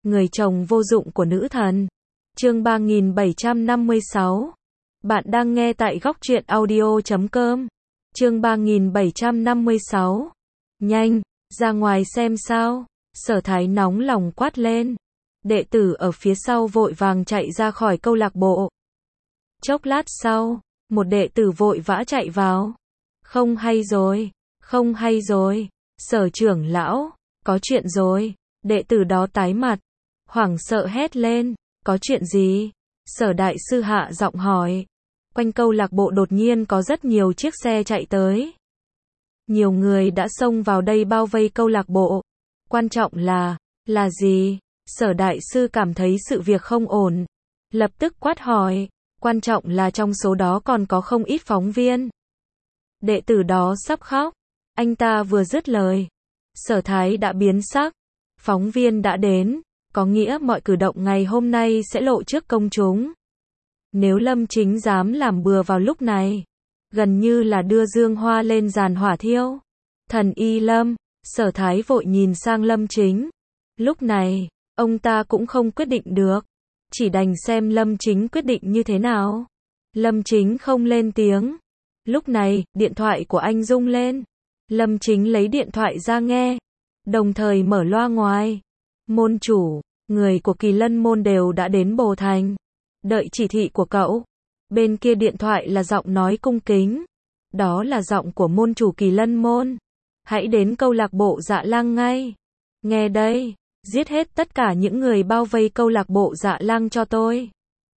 người chồng vô dụng của nữ thần. Chương 3756. Bạn đang nghe tại góc truyện audio.com. Chương 3756. Nhanh, ra ngoài xem sao. Sở Thái nóng lòng quát lên. Đệ tử ở phía sau vội vàng chạy ra khỏi câu lạc bộ. Chốc lát sau, một đệ tử vội vã chạy vào. Không hay rồi, không hay rồi. Sở trưởng lão, có chuyện rồi. Đệ tử đó tái mặt, hoảng sợ hét lên. Có chuyện gì? Sở đại sư hạ giọng hỏi. Quanh câu lạc bộ đột nhiên có rất nhiều chiếc xe chạy tới. Nhiều người đã xông vào đây bao vây câu lạc bộ. Quan trọng là gì? Sở đại sư cảm thấy sự việc không ổn. Lập tức quát hỏi. Quan trọng là trong số đó còn có không ít phóng viên. Đệ tử đó sắp khóc. Anh ta vừa dứt lời. Sở Thái đã biến sắc. Phóng viên đã đến. Có nghĩa mọi cử động ngày hôm nay sẽ lộ trước công chúng. Nếu Lâm Chính dám làm bừa vào lúc này, gần như là đưa dương hoa lên giàn hỏa thiêu. Thần Y Lâm, Sở Thái vội nhìn sang Lâm Chính. Lúc này, ông ta cũng không quyết định được. Chỉ đành xem Lâm Chính quyết định như thế nào. Lâm Chính không lên tiếng. Lúc này, điện thoại của anh rung lên. Lâm Chính lấy điện thoại ra nghe. Đồng thời mở loa ngoài. Môn chủ, người của Kỳ Lân Môn đều đã đến Bồ Thành. Đợi chỉ thị của cậu. Bên kia điện thoại là giọng nói cung kính. Đó là giọng của môn chủ Kỳ Lân Môn. Hãy đến câu lạc bộ Dạ Lang ngay. Nghe đây, giết hết tất cả những người bao vây câu lạc bộ Dạ Lang cho tôi.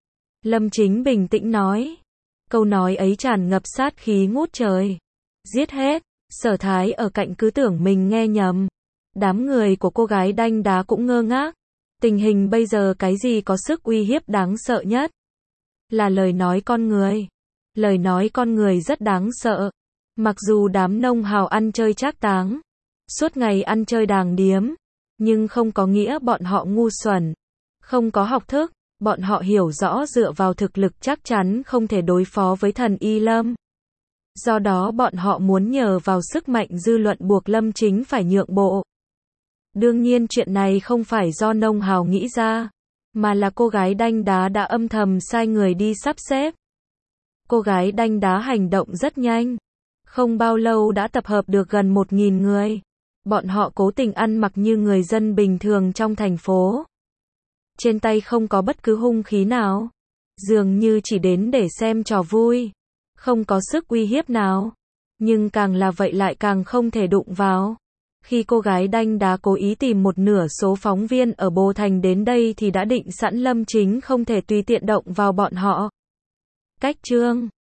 Lâm Chính bình tĩnh nói. Câu nói ấy tràn ngập sát khí ngút trời. Giết hết. Sở Thái ở cạnh cứ tưởng mình nghe nhầm. Đám người của cô gái đanh đá cũng ngơ ngác. Tình hình bây giờ cái gì có sức uy hiếp đáng sợ nhất? Là lời nói con người. Lời nói con người rất đáng sợ. Mặc dù đám nông hào ăn chơi trác táng, suốt ngày ăn chơi đàng điếm, nhưng không có nghĩa bọn họ ngu xuẩn, không có học thức, bọn họ hiểu rõ dựa vào thực lực chắc chắn không thể đối phó với thần Y Lâm. Do đó bọn họ muốn nhờ vào sức mạnh dư luận buộc Lâm Chính phải nhượng bộ. Đương nhiên chuyện này không phải do nông hào nghĩ ra, mà là cô gái đanh đá đã âm thầm sai người đi sắp xếp. Cô gái đanh đá hành động rất nhanh. Không bao lâu đã tập hợp được gần 1.000 người. Bọn họ cố tình ăn mặc như người dân bình thường trong thành phố. Trên tay không có bất cứ hung khí nào. Dường như chỉ đến để xem trò vui. Không có sức uy hiếp nào. Nhưng càng là vậy lại càng không thể đụng vào. Khi cô gái đanh đá cố ý tìm một nửa số phóng viên ở Bồ Thành đến đây thì đã định sẵn Lâm Chính không thể tùy tiện động vào bọn họ. Cách chương